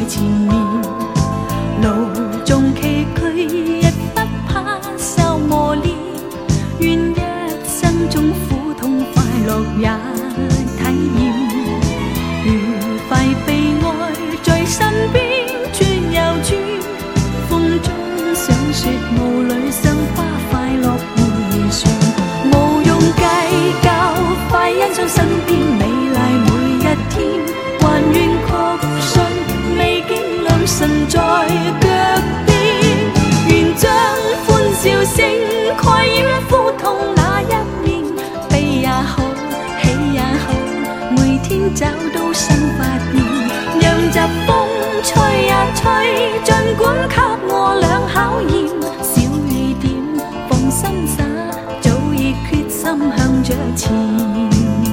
前面，路縱崎嶇，亦不怕受磨練。願一生中苦痛快樂也體驗，愉快悲哀在身邊轉又轉，風中想說霧裏賞花快樂迴旋，無用計較，快欣賞身邊美麗每一天，還願確信美景良辰在腳邊，願將歡笑聲蓋掩苦痛那一面，悲也好，喜也好，每天找到新發現，讓疾風吹呀吹，儘管給我倆考驗，小雨點放心灑，早已決心向着前。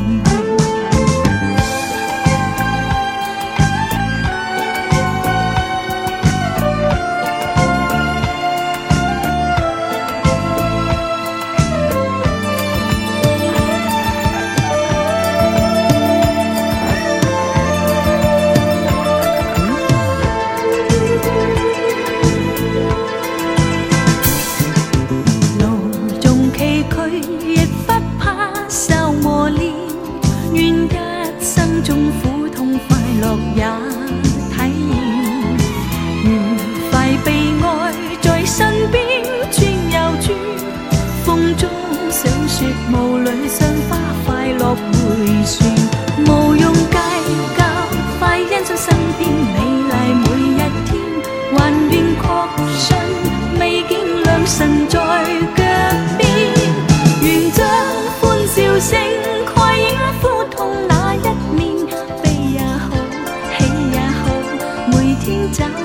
亦不怕受磨練，願一生中苦痛快樂也體驗，愉快悲哀在身邊轉又轉，風中想說霧裏賞花快樂迴旋，無用計較，快欣賞身邊美麗每一天，還願確信美景良辰在腳邊，願將歡笑聲蓋掩苦痛那一面，悲也好，喜也好，每天找